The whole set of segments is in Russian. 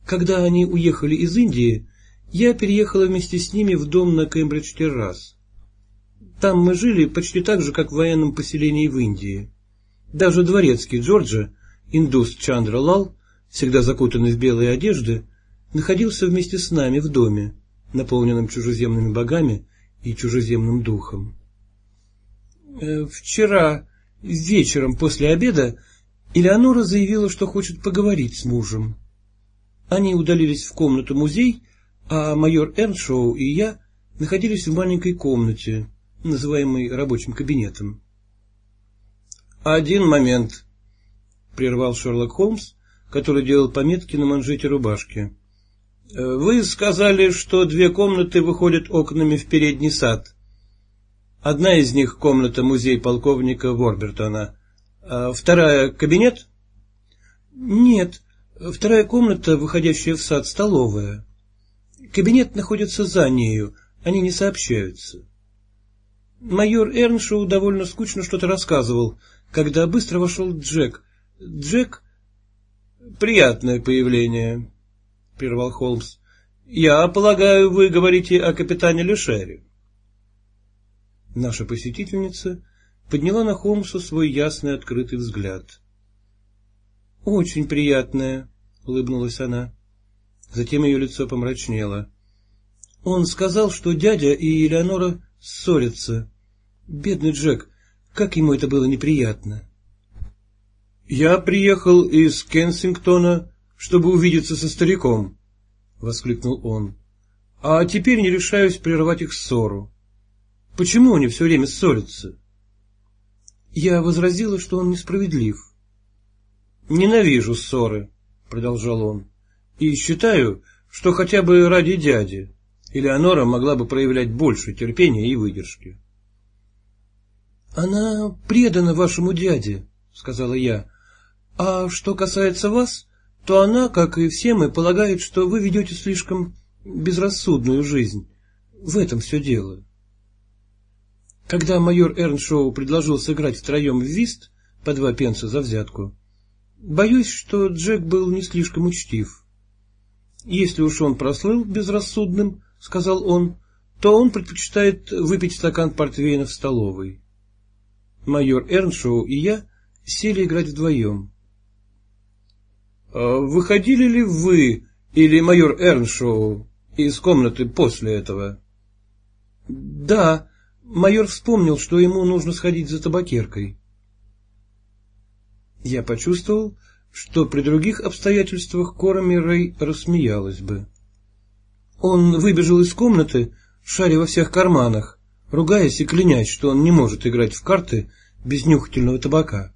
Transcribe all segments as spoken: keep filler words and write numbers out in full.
Когда они уехали из Индии, я переехала вместе с ними в дом на Кембридж-террас. Там мы жили почти так же, как в военном поселении в Индии. Даже дворецкий Джорджа, индус Чандра Лал, всегда закутанный в белые одежды, находился вместе с нами в доме, наполненном чужеземными богами и чужеземным духом. Вчера вечером после обеда Элеонора заявила, что хочет поговорить с мужем. Они удалились в комнату-музей, а майор Эрншоу и я находились в маленькой комнате, называемой рабочим кабинетом. «Один момент», — прервал Шерлок Холмс, который делал пометки на манжете рубашки. «Вы сказали, что две комнаты выходят окнами в передний сад. Одна из них — комната-музей полковника Ворбертона, а вторая — кабинет?» «Нет, вторая комната, выходящая в сад, столовая. Кабинет находится за нею, они не сообщаются». Майор Эрншоу довольно скучно что-то рассказывал, когда быстро вошел Джек. Джек... «Приятное появление», — прервал Холмс. «Я полагаю, вы говорите о капитане Лешере». Наша посетительница подняла на Холмса свой ясный открытый взгляд. «Очень приятное», — улыбнулась она. Затем ее лицо помрачнело. «Он сказал, что дядя и Элеонора ссорятся. Бедный Джек, как ему это было неприятно». «Я приехал из Кенсингтона, чтобы увидеться со стариком», — воскликнул он. «А теперь не решаюсь прервать их ссору. Почему они все время ссорятся?» Я возразила, что он несправедлив. «Ненавижу ссоры», — продолжал он, — «и считаю, что хотя бы ради дяди Элеонора могла бы проявлять больше терпения и выдержки». «Она предана вашему дяде», — сказала я. «А что касается вас, то она, как и все мы, полагает, что вы ведете слишком безрассудную жизнь. В этом все дело». Когда майор Эрншоу предложил сыграть втроем в вист по два пенса за взятку, боюсь, что Джек был не слишком учтив. «Если уж он прослыл безрассудным, — сказал он, — то он предпочитает выпить стакан портвейна в столовой». Майор Эрншоу и я сели играть вдвоем. «Выходили ли вы или майор Эрншоу из комнаты после этого?» «Да, майор вспомнил, что ему нужно сходить за табакеркой». Я почувствовал, что при других обстоятельствах Кора Миррей рассмеялась бы. Он выбежал из комнаты, шаря во всех карманах, ругаясь и клянясь, что он не может играть в карты без нюхательного табака.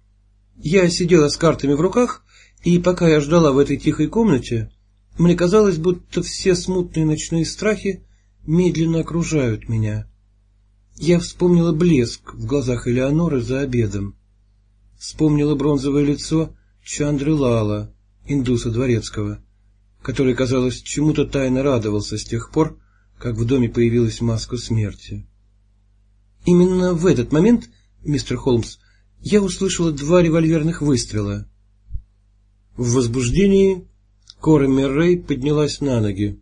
Я сидела с картами в руках, и пока я ждала в этой тихой комнате, мне казалось, будто все смутные ночные страхи медленно окружают меня. Я вспомнила блеск в глазах Элеоноры за обедом. Вспомнила бронзовое лицо Чандры Лала, индуса дворецкого, который, казалось, чему-то тайно радовался с тех пор, как в доме появилась маска смерти. Именно в этот момент, мистер Холмс, я услышала два револьверных выстрела. В возбуждении Кора Миррей поднялась на ноги.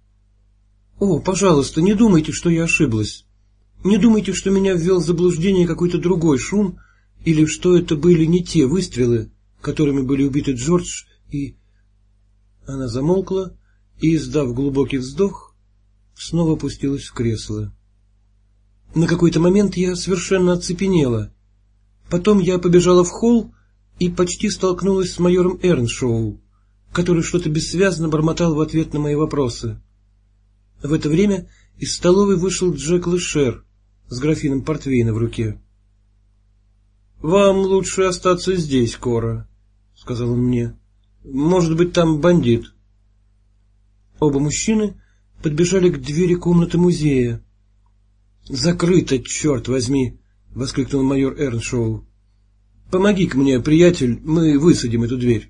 «О, пожалуйста, не думайте, что я ошиблась. Не думайте, что меня ввел в заблуждение какой-то другой шум, или что это были не те выстрелы, которыми были убиты Джордж и...» Она замолкла и, издав глубокий вздох, снова опустилась в кресло. На какой-то момент я совершенно оцепенела. Потом я побежала в холл и почти столкнулась с майором Эрншоу, который что-то бессвязно бормотал в ответ на мои вопросы. В это время из столовой вышел Джек Лешер с графином портвейна в руке. — Вам лучше остаться здесь, Кора, — сказал он мне. — Может быть, там бандит. Оба мужчины подбежали к двери комнаты музея. — Закрыто, черт возьми! — воскликнул майор Эрншоу. — Помоги-ка мне, приятель, мы высадим эту дверь.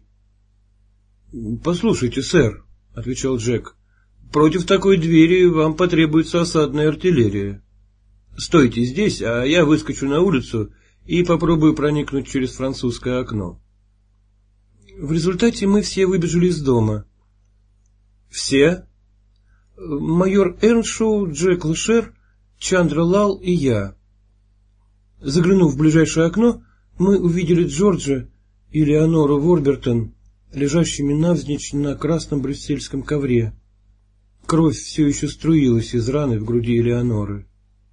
— Послушайте, сэр, — отвечал Джек, — против такой двери вам потребуется осадная артиллерия. Стойте здесь, а я выскочу на улицу и попробую проникнуть через французское окно. В результате мы все выбежали из дома. Все? Майор Эрншоу, Джек Лешер, Чандра Лал и я. Заглянув в ближайшее окно, мы увидели Джорджа и Леонору Ворбертон, лежащими навзничь на красном брюссельском ковре. Кровь все еще струилась из раны в груди Элеоноры.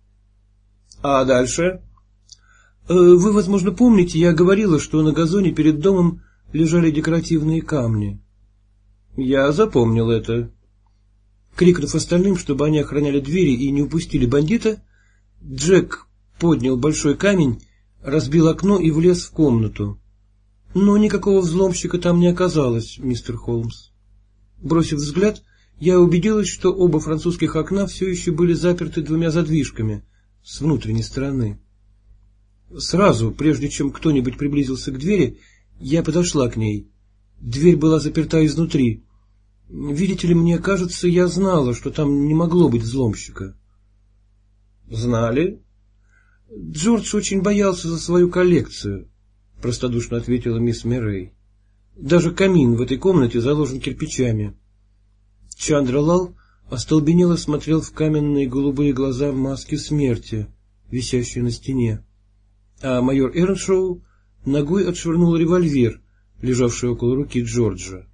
— А дальше? — Вы, возможно, помните, я говорила, что на газоне перед домом лежали декоративные камни. — Я запомнил это. Крикнув остальным, чтобы они охраняли двери и не упустили бандита, Джек поднял большой камень, разбил окно и влез в комнату. Но никакого взломщика там не оказалось, мистер Холмс. Бросив взгляд, я убедилась, что оба французских окна все еще были заперты двумя задвижками с внутренней стороны. Сразу, прежде чем кто-нибудь приблизился к двери, я подошла к ней. Дверь была заперта изнутри. Видите ли, мне кажется, я знала, что там не могло быть взломщика. — Знали? — Джордж очень боялся за свою коллекцию, — простодушно ответила мисс Миррей. — Даже камин в этой комнате заложен кирпичами. Чандра Лал остолбенело смотрел в каменные голубые глаза в маске смерти, висящей на стене, а майор Эрншоу ногой отшвырнул револьвер, лежавший около руки Джорджа.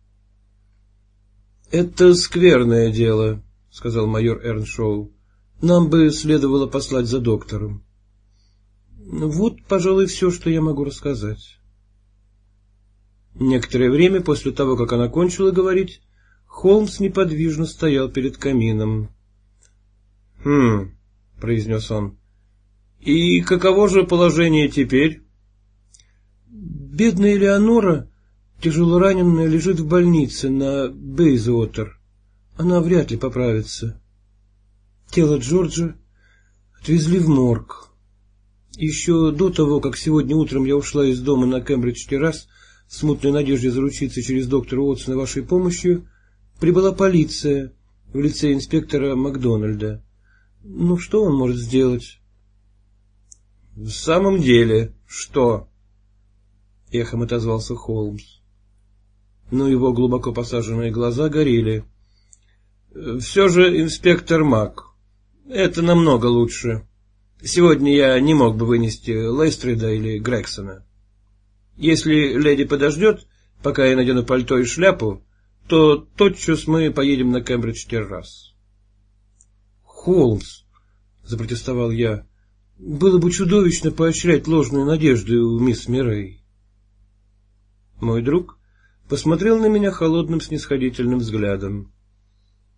— Это скверное дело, — сказал майор Эрншоу. — Нам бы следовало послать за доктором. Вот, пожалуй, все, что я могу рассказать. Некоторое время после того, как она кончила говорить, Холмс неподвижно стоял перед камином. — Хм, — произнес он. — И каково же положение теперь? — Бедная Элеонора, тяжело раненная, лежит в больнице на Бейзуотер. Она вряд ли поправится. Тело Джорджа отвезли в морг. Еще до того, как сегодня утром я ушла из дома на Кембридж-террас в смутной надежде заручиться через доктора Уотсона вашей помощью, прибыла полиция в лице инспектора Макдональда. Ну, что он может сделать? — В самом деле, что? — эхом отозвался Холмс. Но его глубоко посаженные глаза горели. — Все же, инспектор Мак, это намного лучше. Сегодня я не мог бы вынести Лейстрида или Грексона. Если леди подождет, пока я надену пальто и шляпу, то тотчас мы поедем на Кембридж-террас. — Холмс, — запротестовал я, — было бы чудовищно поощрять ложные надежды у мисс Миррей. Мой друг посмотрел на меня холодным снисходительным взглядом.